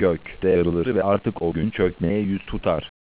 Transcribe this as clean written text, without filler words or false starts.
gök de yarılır ve artık o gün çökmeye yüz tutar.